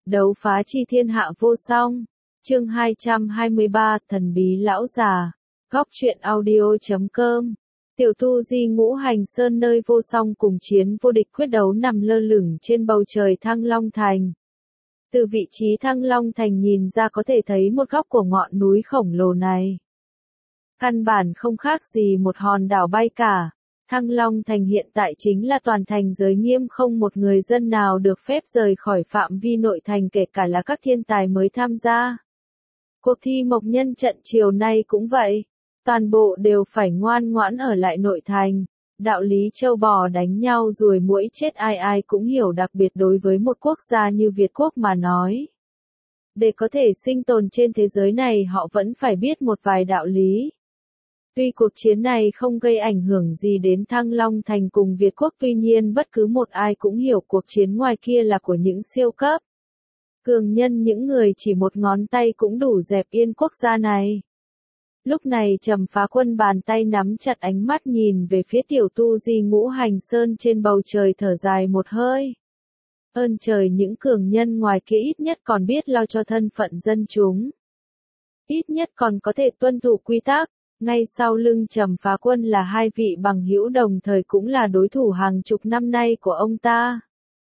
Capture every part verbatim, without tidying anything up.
Đấu phá chi thiên hạ vô song. Chương hai trăm hai mươi ba, thần bí lão già. Góc truyện audio chấm com. Tiểu tu di ngũ hành sơn nơi vô song cùng chiến vô địch quyết đấu nằm lơ lửng trên bầu trời Thăng Long Thành. Từ vị trí Thăng Long Thành nhìn ra có thể thấy một góc của ngọn núi khổng lồ này. Căn bản không khác gì một hòn đảo bay cả. Thăng Long Thành hiện tại chính là toàn thành giới nghiêm, không một người dân nào được phép rời khỏi phạm vi nội thành, kể cả là các thiên tài mới tham gia. Cuộc thi mộc nhân trận chiều nay cũng vậy. Toàn bộ đều phải ngoan ngoãn ở lại nội thành. Đạo lý trâu bò đánh nhau ruồi muỗi chết ai ai cũng hiểu, đặc biệt đối với một quốc gia như Việt Quốc mà nói. Để có thể sinh tồn trên thế giới này họ vẫn phải biết một vài đạo lý. Tuy cuộc chiến này không gây ảnh hưởng gì đến Thăng Long Thành cùng Việt Quốc, tuy nhiên bất cứ một ai cũng hiểu cuộc chiến ngoài kia là của những siêu cấp cường nhân, những người chỉ một ngón tay cũng đủ dẹp yên quốc gia này. Lúc này Trầm Phá Quân bàn tay nắm chặt, ánh mắt nhìn về phía tiểu tu di ngũ hành sơn trên bầu trời, thở dài một hơi. Ơn trời, những cường nhân ngoài kia ít nhất còn biết lo cho thân phận dân chúng. Ít nhất còn có thể tuân thủ quy tắc. Ngay sau lưng Trầm Phá Quân là hai vị bằng hữu đồng thời cũng là đối thủ hàng chục năm nay của ông ta.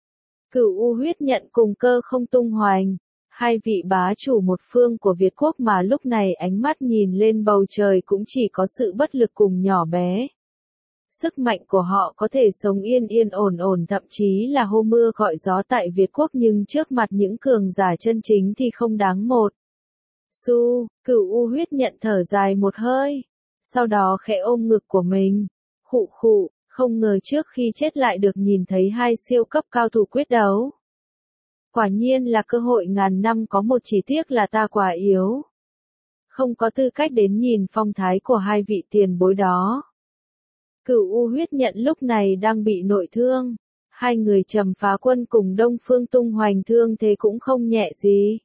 Cửu U Huyết Nhận cùng Cơ Không Tung Hoành, hai vị bá chủ một phương của Việt Quốc mà lúc này ánh mắt nhìn lên bầu trời cũng chỉ có sự bất lực cùng nhỏ bé. Sức mạnh của họ có thể sống yên yên ổn ổn, thậm chí là hô mưa gọi gió tại Việt Quốc, nhưng trước mặt những cường giả chân chính thì không đáng một Su. Cửu U Huyết Nhận thở dài một hơi, sau đó khẽ ôm ngực của mình, khụ khụ, không ngờ trước khi chết lại được nhìn thấy hai siêu cấp cao thủ quyết đấu. Quả nhiên là cơ hội ngàn năm có một, chỉ tiếc là ta quá yếu, không có tư cách đến nhìn phong thái của hai vị tiền bối đó. Cửu U Huyết Nhận lúc này đang bị nội thương, hai người Trầm Phá Quân cùng Đông Phương Tung Hoành thương thế cũng không nhẹ gì.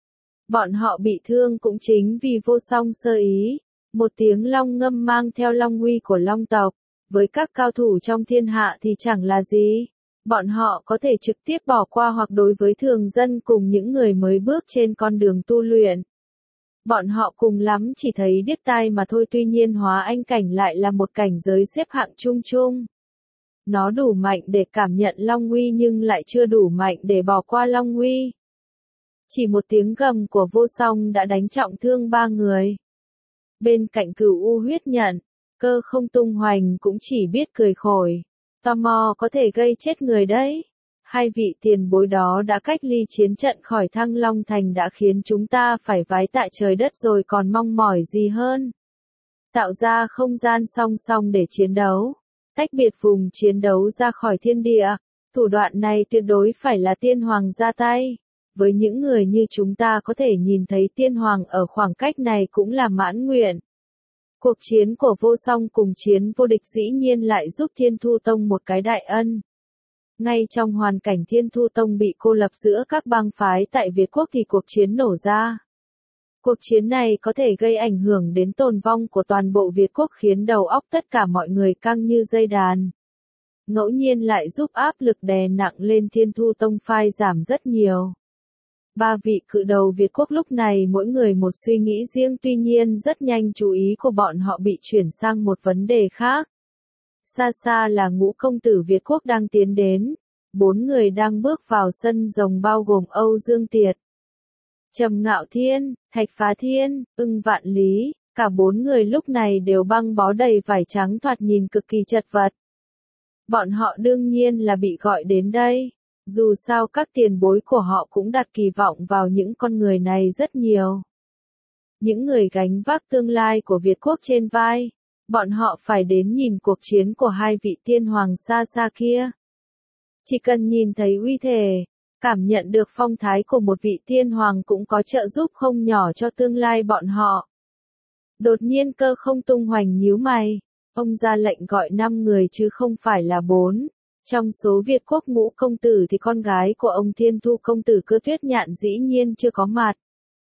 Bọn họ bị thương cũng chính vì vô song sơ ý, một tiếng long ngâm mang theo long uy của long tộc, với các cao thủ trong thiên hạ thì chẳng là gì. Bọn họ có thể trực tiếp bỏ qua, hoặc đối với thường dân cùng những người mới bước trên con đường tu luyện, bọn họ cùng lắm chỉ thấy điếc tai mà thôi. Tuy nhiên hóa anh cảnh lại là một cảnh giới xếp hạng chung chung. Nó đủ mạnh để cảm nhận long uy nhưng lại chưa đủ mạnh để bỏ qua long uy. Chỉ một tiếng gầm của vô song đã đánh trọng thương ba người. Bên cạnh Cửu U Huyết Nhận, Cơ Không Tung Hoành cũng chỉ biết cười khổi. Tò mò có thể gây chết người đấy. Hai vị tiền bối đó đã cách ly chiến trận khỏi Thăng Long Thành đã khiến chúng ta phải vái tại trời đất rồi, còn mong mỏi gì hơn. Tạo ra không gian song song để chiến đấu, tách biệt vùng chiến đấu ra khỏi thiên địa. Thủ đoạn này tuyệt đối phải là tiên hoàng ra tay. Với những người như chúng ta có thể nhìn thấy tiên hoàng ở khoảng cách này cũng là mãn nguyện. Cuộc chiến của vô song cùng chiến vô địch dĩ nhiên lại giúp Thiên Thu Tông một cái đại ân. Ngay trong hoàn cảnh Thiên Thu Tông bị cô lập giữa các bang phái tại Việt Quốc thì cuộc chiến nổ ra. Cuộc chiến này có thể gây ảnh hưởng đến tồn vong của toàn bộ Việt Quốc, khiến đầu óc tất cả mọi người căng như dây đàn. Ngẫu nhiên lại giúp áp lực đè nặng lên Thiên Thu Tông phai giảm rất nhiều. Ba vị cự đầu Việt Quốc lúc này mỗi người một suy nghĩ riêng, tuy nhiên rất nhanh chú ý của bọn họ bị chuyển sang một vấn đề khác. Xa xa là Ngũ công tử Việt Quốc đang tiến đến. Bốn người đang bước vào sân rồng bao gồm Âu Dương Tiệt, Trầm Ngạo Thiên, Thạch Phá Thiên, Ưng Vạn Lý. Cả bốn người lúc này đều băng bó đầy vải trắng, thoạt nhìn cực kỳ chật vật. Bọn họ đương nhiên là bị gọi đến đây. Dù sao các tiền bối của họ cũng đặt kỳ vọng vào những con người này rất nhiều. Những người gánh vác tương lai của Việt Quốc trên vai. Bọn họ phải đến nhìn cuộc chiến của hai vị tiên hoàng xa xa kia. Chỉ cần nhìn thấy uy thể, cảm nhận được phong thái của một vị tiên hoàng cũng có trợ giúp không nhỏ cho tương lai bọn họ. Đột nhiên Cơ Không Tung Hoành nhíu mày. Ông ra lệnh gọi năm người chứ không phải là bốn. Trong số Việt Quốc Ngũ công tử thì con gái của ông Thiên Thu công tử Cơ Tuyết Nhạn dĩ nhiên chưa có mặt.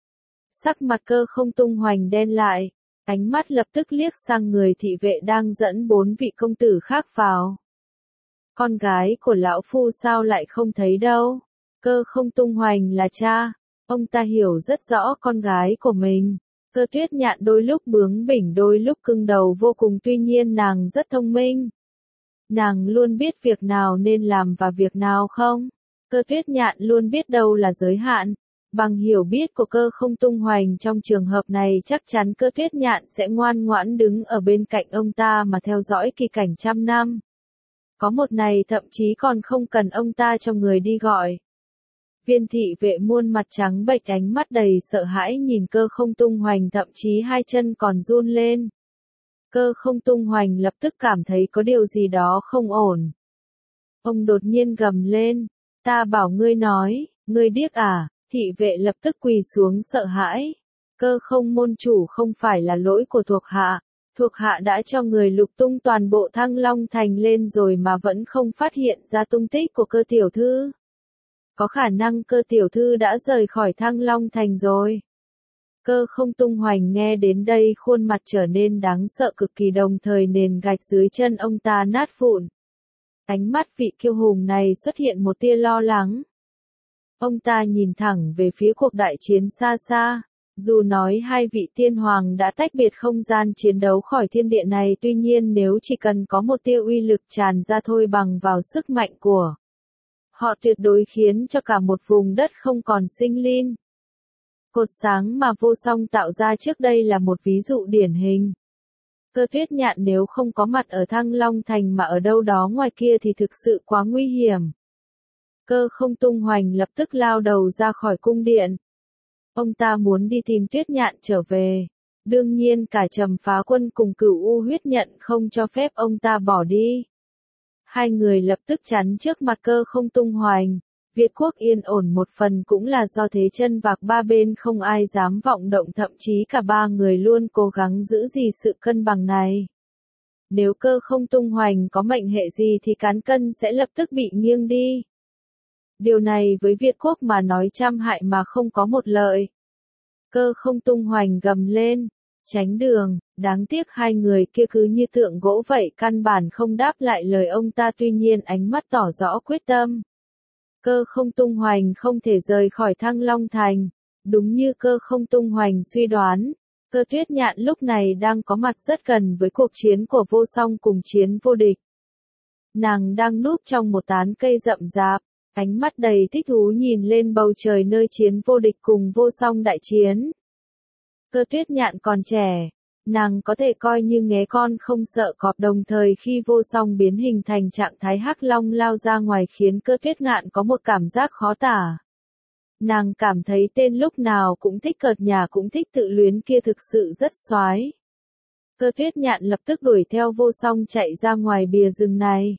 Sắc mặt Cơ Không Tung Hoành đen lại, ánh mắt lập tức liếc sang người thị vệ đang dẫn bốn vị công tử khác vào. Con gái của lão phu sao lại không thấy đâu? Cơ Không Tung Hoành là cha, ông ta hiểu rất rõ con gái của mình. Cơ Tuyết Nhạn đôi lúc bướng bỉnh đôi lúc cứng đầu vô cùng, tuy nhiên nàng rất thông minh. Nàng luôn biết việc nào nên làm và việc nào không. Cơ Tuyết Nhạn luôn biết đâu là giới hạn. Bằng hiểu biết của Cơ Không Tung Hoành trong trường hợp này chắc chắn Cơ Tuyết Nhạn sẽ ngoan ngoãn đứng ở bên cạnh ông ta mà theo dõi kỳ cảnh trăm năm. Có một ngày thậm chí còn không cần ông ta cho người đi gọi. Viên thị vệ muôn mặt trắng bệch, ánh mắt đầy sợ hãi nhìn Cơ Không Tung Hoành, thậm chí hai chân còn run lên. Cơ Không Tung Hoành lập tức cảm thấy có điều gì đó không ổn. Ông đột nhiên gầm lên, ta bảo ngươi nói, ngươi điếc à? Thị vệ lập tức quỳ xuống sợ hãi. Cơ Không môn chủ, không phải là lỗi của thuộc hạ. Thuộc hạ đã cho người lục tung toàn bộ Thăng Long Thành lên rồi mà vẫn không phát hiện ra tung tích của Cơ tiểu thư. Có khả năng Cơ tiểu thư đã rời khỏi Thăng Long Thành rồi. Cơ Không Tung Hoành nghe đến đây khuôn mặt trở nên đáng sợ cực kỳ, đồng thời nền gạch dưới chân ông ta nát vụn. Ánh mắt vị kiêu hùng này xuất hiện một tia lo lắng. Ông ta nhìn thẳng về phía cuộc đại chiến xa xa. Dù nói hai vị tiên hoàng đã tách biệt không gian chiến đấu khỏi thiên địa này, tuy nhiên nếu chỉ cần có một tia uy lực tràn ra thôi, bằng vào sức mạnh của họ tuyệt đối khiến cho cả một vùng đất không còn sinh linh. Cột sáng mà Vô Song tạo ra trước đây là một ví dụ điển hình. Cơ Tuyết Nhạn nếu không có mặt ở Thăng Long Thành mà ở đâu đó ngoài kia thì thực sự quá nguy hiểm. Cơ Không Tung Hoành lập tức lao đầu ra khỏi cung điện. Ông ta muốn đi tìm Tuyết Nhạn trở về. Đương nhiên cả Trầm Phá Quân cùng Cửu U Huyết Nhận không cho phép ông ta bỏ đi. Hai người lập tức chắn trước mặt Cơ Không Tung Hoành. Việt quốc yên ổn một phần cũng là do thế chân vạc ba bên không ai dám vọng động, thậm chí cả ba người luôn cố gắng giữ gìn sự cân bằng này. Nếu Cơ Không Tung Hoành có mệnh hệ gì thì cán cân sẽ lập tức bị nghiêng đi. Điều này với Việt quốc mà nói trăm hại mà không có một lợi. Cơ Không Tung Hoành gầm lên, tránh đường, đáng tiếc hai người kia cứ như tượng gỗ vậy, căn bản không đáp lại lời ông ta, tuy nhiên ánh mắt tỏ rõ quyết tâm. Cơ Không Tung Hoành không thể rời khỏi Thăng Long Thành. Đúng như Cơ Không Tung Hoành suy đoán, Cơ Tuyết Nhạn lúc này đang có mặt rất gần với cuộc chiến của Vô Song cùng Chiến Vô Địch. Nàng đang núp trong một tán cây rậm rạp, ánh mắt đầy thích thú nhìn lên bầu trời nơi Chiến Vô Địch cùng Vô Song đại chiến. Cơ Tuyết Nhạn còn trẻ, nàng có thể coi như nghé con không sợ cọp, đồng thời khi Vô Song biến hình thành trạng thái hắc long lao ra ngoài khiến Cơ Tuyết Nhạn có một cảm giác khó tả. Nàng cảm thấy tên lúc nào cũng thích cợt nhả cũng thích tự luyến kia thực sự rất xoái. Cơ Tuyết Nhạn lập tức đuổi theo Vô Song chạy ra ngoài bìa rừng này.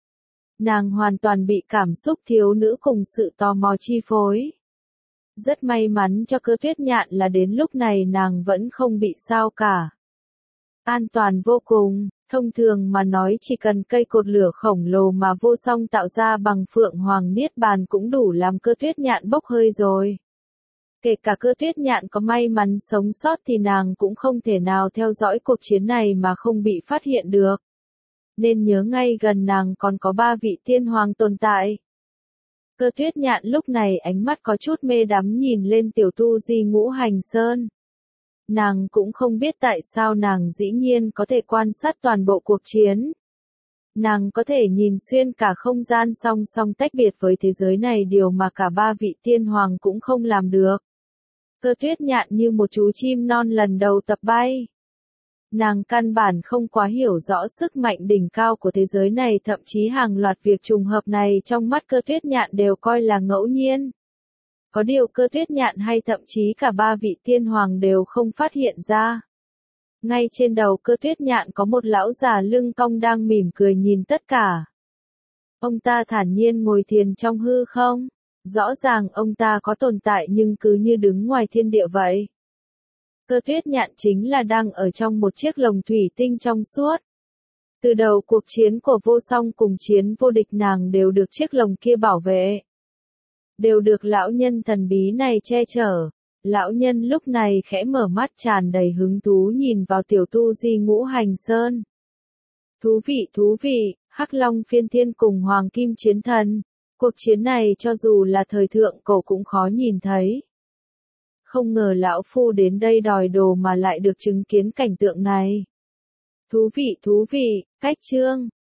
Nàng hoàn toàn bị cảm xúc thiếu nữ cùng sự tò mò chi phối. Rất may mắn cho Cơ Tuyết Nhạn là đến lúc này nàng vẫn không bị sao cả. An toàn vô cùng, thông thường mà nói chỉ cần cây cột lửa khổng lồ mà Vô Song tạo ra bằng Phượng Hoàng Niết Bàn cũng đủ làm Cơ Tuyết Nhạn bốc hơi rồi. Kể cả Cơ Tuyết Nhạn có may mắn sống sót thì nàng cũng không thể nào theo dõi cuộc chiến này mà không bị phát hiện được. Nên nhớ ngay gần nàng còn có ba vị tiên hoàng tồn tại. Cơ Tuyết Nhạn lúc này ánh mắt có chút mê đắm nhìn lên tiểu tu di Ngũ Hành Sơn. Nàng cũng không biết tại sao nàng dĩ nhiên có thể quan sát toàn bộ cuộc chiến. Nàng có thể nhìn xuyên cả không gian song song tách biệt với thế giới này, điều mà cả ba vị tiên hoàng cũng không làm được. Cơ Tuyết Nhạn như một chú chim non lần đầu tập bay. Nàng căn bản không quá hiểu rõ sức mạnh đỉnh cao của thế giới này, thậm chí hàng loạt việc trùng hợp này trong mắt Cơ Tuyết Nhạn đều coi là ngẫu nhiên. Có điều Cơ Tuyết Nhạn hay thậm chí cả ba vị tiên hoàng đều không phát hiện ra. Ngay trên đầu Cơ Tuyết Nhạn có một lão già lưng cong đang mỉm cười nhìn tất cả. Ông ta thản nhiên ngồi thiền trong hư không. Rõ ràng ông ta có tồn tại nhưng cứ như đứng ngoài thiên địa vậy. Cơ Tuyết Nhạn chính là đang ở trong một chiếc lồng thủy tinh trong suốt. Từ đầu cuộc chiến của Vô Song cùng Chiến Vô Địch nàng đều được chiếc lồng kia bảo vệ. Đều được lão nhân thần bí này che chở. Lão nhân lúc này khẽ mở mắt tràn đầy hứng thú nhìn vào tiểu tu di Ngũ Hành Sơn. Thú vị thú vị, Hắc Long Phiên Thiên cùng Hoàng Kim Chiến Thần. Cuộc chiến này cho dù là thời thượng cổ cũng khó nhìn thấy. Không ngờ lão phu đến đây đòi đồ mà lại được chứng kiến cảnh tượng này. Thú vị thú vị, cách chương.